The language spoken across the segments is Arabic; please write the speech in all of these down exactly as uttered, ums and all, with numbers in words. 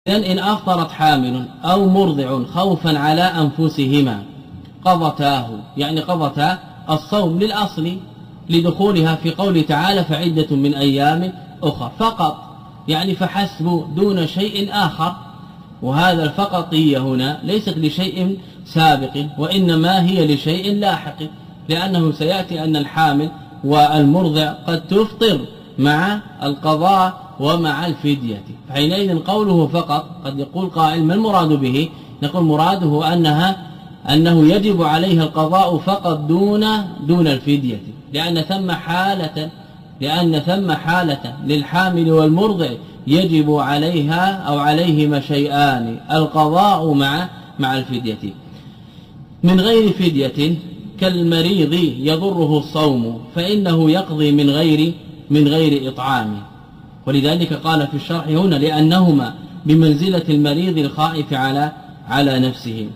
إذن إن أفطرت حامل أو مرضع خوفا على أنفسهما قضتاه، يعني قضتا الصوم للأصل لدخولها في قوله تعالى فعدة من أيام أخرى فقط، يعني فحسب دون شيء آخر. وهذا الفقطية هنا ليست لشيء سابق وإنما هي لشيء لاحق، لأنه سيأتي أن الحامل والمرضع قد تفطر مع القضاء ومع الفدية، فحينئذ قوله فقط قد يقول قائل ما المراد به؟ نقول مراده أنها أنه يجب عليها القضاء فقط دون دون الفدية، لأن ثم حالة لأن ثم حالة للحامل والمرضع يجب عليها أو عليهما شيئان القضاء مع مع الفدية. من غير فدية كالمريض يضره الصوم فإنه يقضي من غير من غير إطعام، ولذلك قال في الشرح هنا لأنهما بمنزلة المريض الخائف على على نفسه.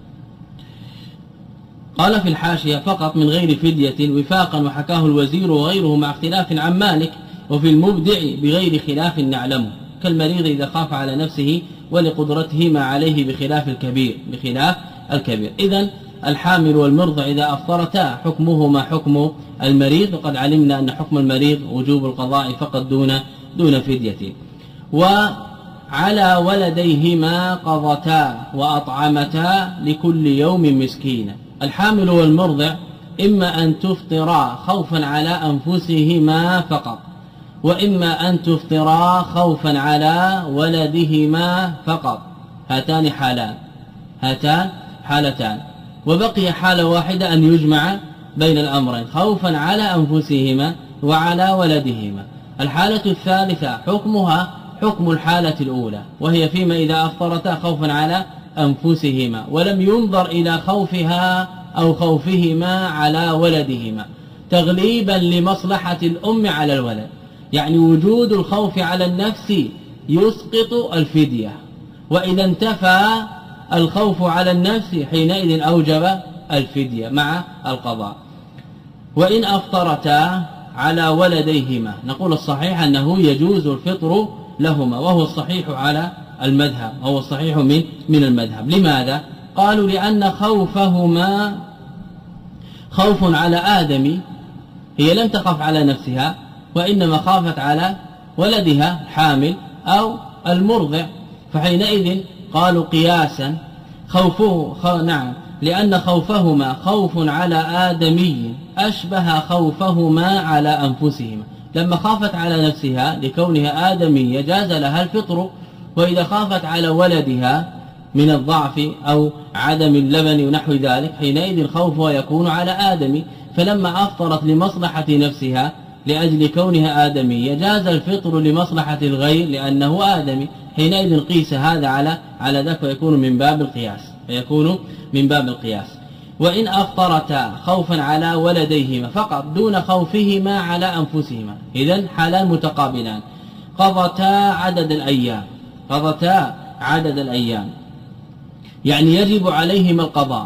قال في الحاشية فقط من غير فدية وفاقا، وحكاه الوزير وغيره مع اختلاف عن مالك، وفي المبدع بغير خلاف نعلمه كالمريض إذا خاف على نفسه ولقدرته ما عليه بخلاف الكبير بخلاف الكبير. إذن الحامل والمرضع إذا أفطرتا حكمهما حكم المريض، وقد علمنا أن حكم المريض وجوب القضاء فقط دون دون فدية. وعلى ولديهما قضتا وأطعمتا لكل يوم مسكينا. الحامل والمرضع إما أن تفطرا خوفا على أنفسهما فقط، وإما أن تفطرا خوفا على ولدهما فقط، هاتان حالان هاتان حالتان، وبقي حالة واحدة أن يجمع بين الأمرين خوفا على أنفسهما وعلى ولدهما. الحالة الثالثة حكمها حكم الحالة الأولى، وهي فيما إذا أفطرتا خوفا على أنفسهما ولم ينظر إلى خوفها أو خوفهما على ولدهما تغليبا لمصلحة الأم على الولد، يعني وجود الخوف على النفس يسقط الفدية، وإذا انتفى الخوف على النفس حينئذ أوجب الفدية مع القضاء. وإن أفطرتا على ولديهما نقول الصحيح أنه يجوز الفطر لهما، وهو الصحيح على المذهب، وهو الصحيح من من المذهب. لماذا؟ قالوا لأن خوفهما خوف على آدم، هي لم تخف على نفسها وإنما خافت على ولدها حامل أو المرضع، فحينئذ قالوا قياسا خوفه خو نعم لأن خوفهما خوف على آدمي أشبه خوفهما على أنفسهما. لما خافت على نفسها لكونها آدمية جاز لها الفطر، وإذا خافت على ولدها من الضعف أو عدم اللبن ونحو ذلك حينئذ خوفها يكون على آدمي، فلما أفطرت لمصلحة نفسها لأجل كونها آدمية جاز الفطر لمصلحة الغير لأنه آدمي، حينئذ قيس هذا على على ذاك ويكون من باب القياس فيكون من باب القياس. وإن أفطرتا خوفا على ولديهما فقط دون خوفهما على أنفسهما، إذن حالان متقابلان، قضتا عدد الأيام قضتا عدد الأيام يعني يجب عليهما القضاء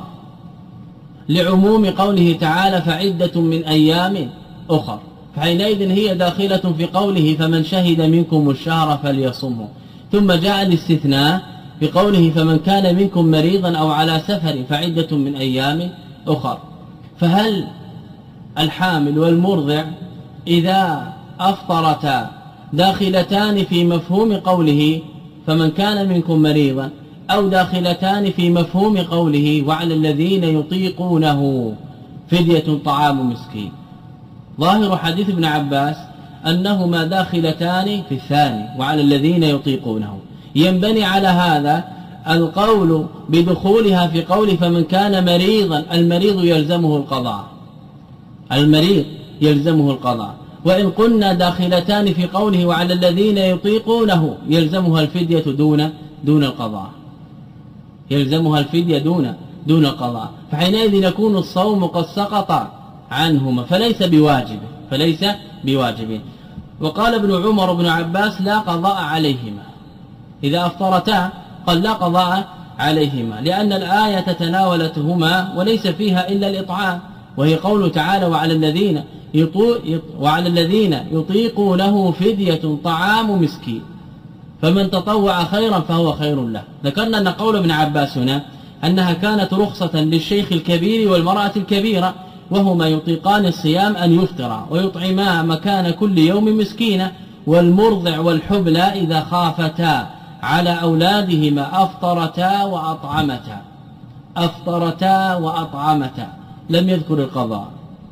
لعموم قوله تعالى فعدة من أيام أخر، فحينئذ هي داخلة في قوله فمن شهد منكم الشهر فليصمه، ثم جاء الاستثناء بقوله فمن كان منكم مريضا أو على سفر فعدة من أيام أخر. فهل الحامل والمرضع إذا أفطرتا داخلتان في مفهوم قوله فمن كان منكم مريضا، أو داخلتان في مفهوم قوله وعلى الذين يطيقونه فدية طعام مسكين؟ ظاهر حديث ابن عباس أنهما داخلتان في الثاني وعلى الذين يطيقونه، ينبني على هذا القول بدخولها في قول فمن كان مريضا، المريض يلزمه القضاء المريض يلزمه القضاء وإن قلنا داخلتان في قوله وعلى الذين يطيقونه يلزمها الفدية دون دون القضاء يلزمها الفدية دون دون القضاء، فحينئذ يكون الصوم قد سقط عنهما فليس بواجب فليس بواجب. وقال ابن عمر وابن عباس لا قضاء عليهما إذا أفطرتا، قال لا قضاء عليهما لأن الآية تناولتهما وليس فيها إلا الإطعام، وهي قوله تعالى وعلى الذين وعلى الذين يطيقونه فدية طعام مسكين، فمن تطوع خيرا فهو خير له. ذكرنا أن قول ابن عباس هنا أنها كانت رخصة للشيخ الكبير والمرأة الكبيرة وهما يطيقان الصيام أن يفطرا ويطعما مكان كل يوم مسكينا، والمرضع والحبلى إذا خافتا على أولادهما أفطرتا وأطعمتا أفطرتا وأطعمتا. لم يذكر القضاء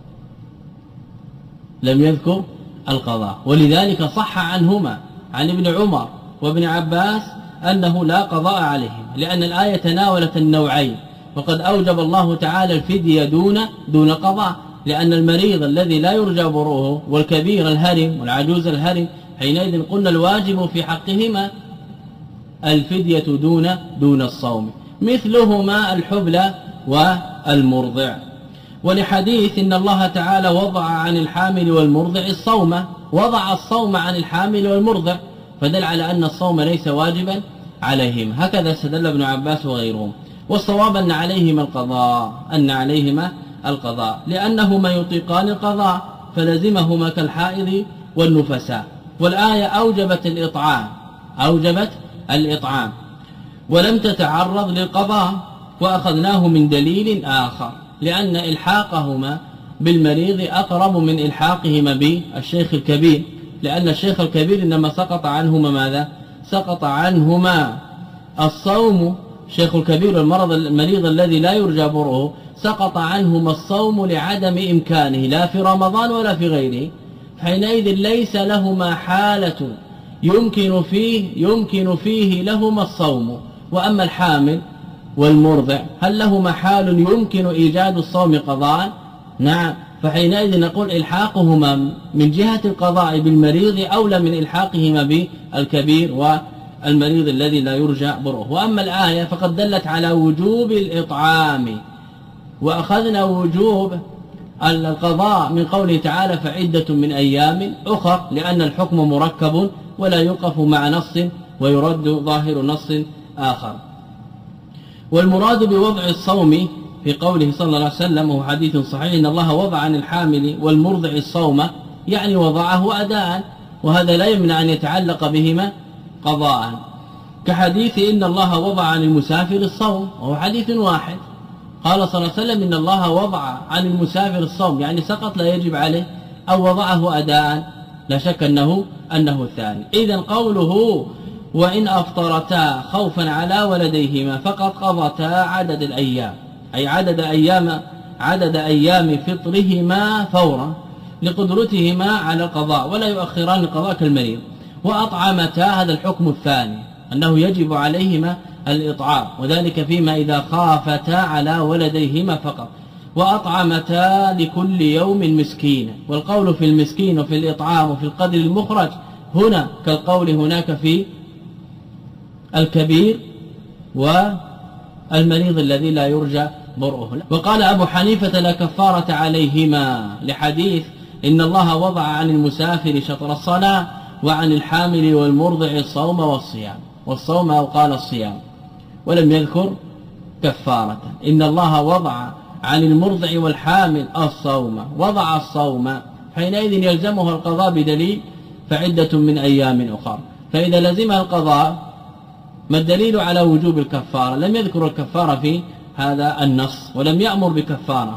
لم يذكر القضاء ولذلك صح عنهما عن ابن عمر وابن عباس أنه لا قضاء عليهم، لأن الآية تناولت النوعين، وقد أوجب الله تعالى الفدية دون دون قضاء، لأن المريض الذي لا يرجى بروه والكبير الهرم والعجوز الهرم حينئذ قلنا الواجب في حقهما الفدية دون دون الصوم، مثلهما الحبلى والمرضع. ولحديث إن الله تعالى وضع عن الحامل والمرضع الصوم، وضع الصوم عن الحامل والمرضع، فدل على أن الصوم ليس واجبا عليهم. هكذا استدل ابن عباس وغيرهم. والصواب أن عليهما القضاء أن عليهما القضاء لأنهما يطيقان القضاء فلزمهما كالحائض والنفساء. والآية أوجبت الإطعام أوجبت الإطعام ولم تتعرض للقضاء، وأخذناه من دليل آخر، لأن إلحاقهما بالمريض أقرب من إلحاقهما بالشيخ الكبير، لأن الشيخ الكبير إنما سقط عنهما ماذا؟ سقط عنهما الصوم. الشيخ الكبير والمرض المريض الذي لا يرجى بره سقط عنهما الصوم لعدم إمكانه لا في رمضان ولا في غيره، حينئذ ليس لهما حالة يمكن فيه يمكن فيه لهما الصوم. وأما الحامل والمرضع هل لهما حال يمكن إيجاد الصوم قضاء؟ نعم، فحينئذ نقول إلحاقهما من جهة القضاء بالمريض أولى من إلحاقهما بالكبير والمريض الذي لا يرجى بره. وأما الآية فقد دلت على وجوب الإطعام، وأخذنا وجوب القضاء من قوله تعالى فعدة من أيام أخر، لأن الحكم مركب ولا يوقف مع نص ويرد ظاهر نص آخر. والمراد بوضع الصوم في قوله صلى الله عليه وسلم وهو حديث صحيح إن الله وضع عن الحامل والمرضع الصوم، يعني وضعه أداء، وهذا لا يمنع أن يتعلق بهما قضاء، كحديث إن الله وضع عن المسافر الصوم وهو حديث واحد، قال صلى الله عليه وسلم إن الله وضع عن المسافر الصوم، يعني سقط لا يجب عليه، أو وضعه أداء، لا شك أنه أنه الثاني. إذن قوله وإن أفطرتا خوفا على ولديهما فقد قضتا عدد الأيام، أي عدد أيام عدد أيام فطرهما فورا لقدرتهما على القضاء، ولا يؤخران القضاء كالمريض. وأطعمتا هذا الحكم الثاني أنه يجب عليهما الإطعام، وذلك فيما إذا خافتا على ولديهما فقط. وأطعمتا لكل يوم مسكينا، والقول في المسكين وفي الإطعام وفي القدر المخرج هنا كالقول هناك في الكبير والمريض الذي لا يرجى برؤه. وقال أبو حنيفة لا كفارة عليهما لحديث إن الله وضع عن المسافر شطر الصلاة وعن الحامل والمرضع الصوم والصيام، والصوم أو قال الصيام، ولم يذكر كفارة. إن الله وضع عن المرضع والحامل الصوم، وضع الصوم، حينئذ يلزمها القضاء بدليل فعدة من أيام أخرى. فإذا لزمها القضاء ما الدليل على وجوب الكفارة؟ لم يذكر الكفارة في هذا النص ولم يأمر بكفارة،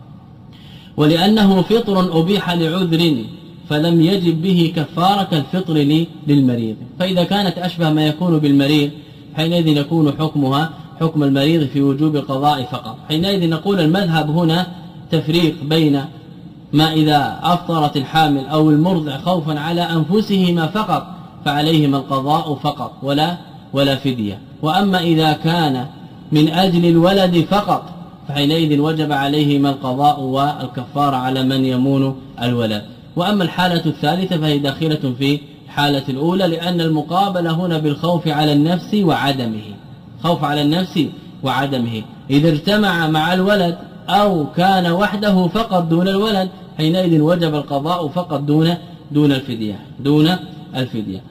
ولأنه فطر أبيح لعذر فلم يجب به كفارة كالفطر للمريض. فإذا كانت أشبه ما يكون بالمريض حينئذ يكون حكمها حكم المريض في وجوب القضاء فقط. حينئذ نقول المذهب هنا تفريق بين ما إذا أفطرت الحامل أو المرضع خوفا على أنفسهما فقط فعليهما القضاء فقط ولا ولا فدية، وأما إذا كان من أجل الولد فقط فحينئذ وجب عليهما القضاء والكفارة على من يمون الولد. وأما الحالة الثالثة فهي داخلة في الحالة الأولى، لأن المقابلة هنا بالخوف على النفس وعدمه، خوف على النفس وعدمه، إذا اجتمع مع الولد أو كان وحده فقط دون الولد حينئذ وجب القضاء فقط دون دون الفدية دون الفدية.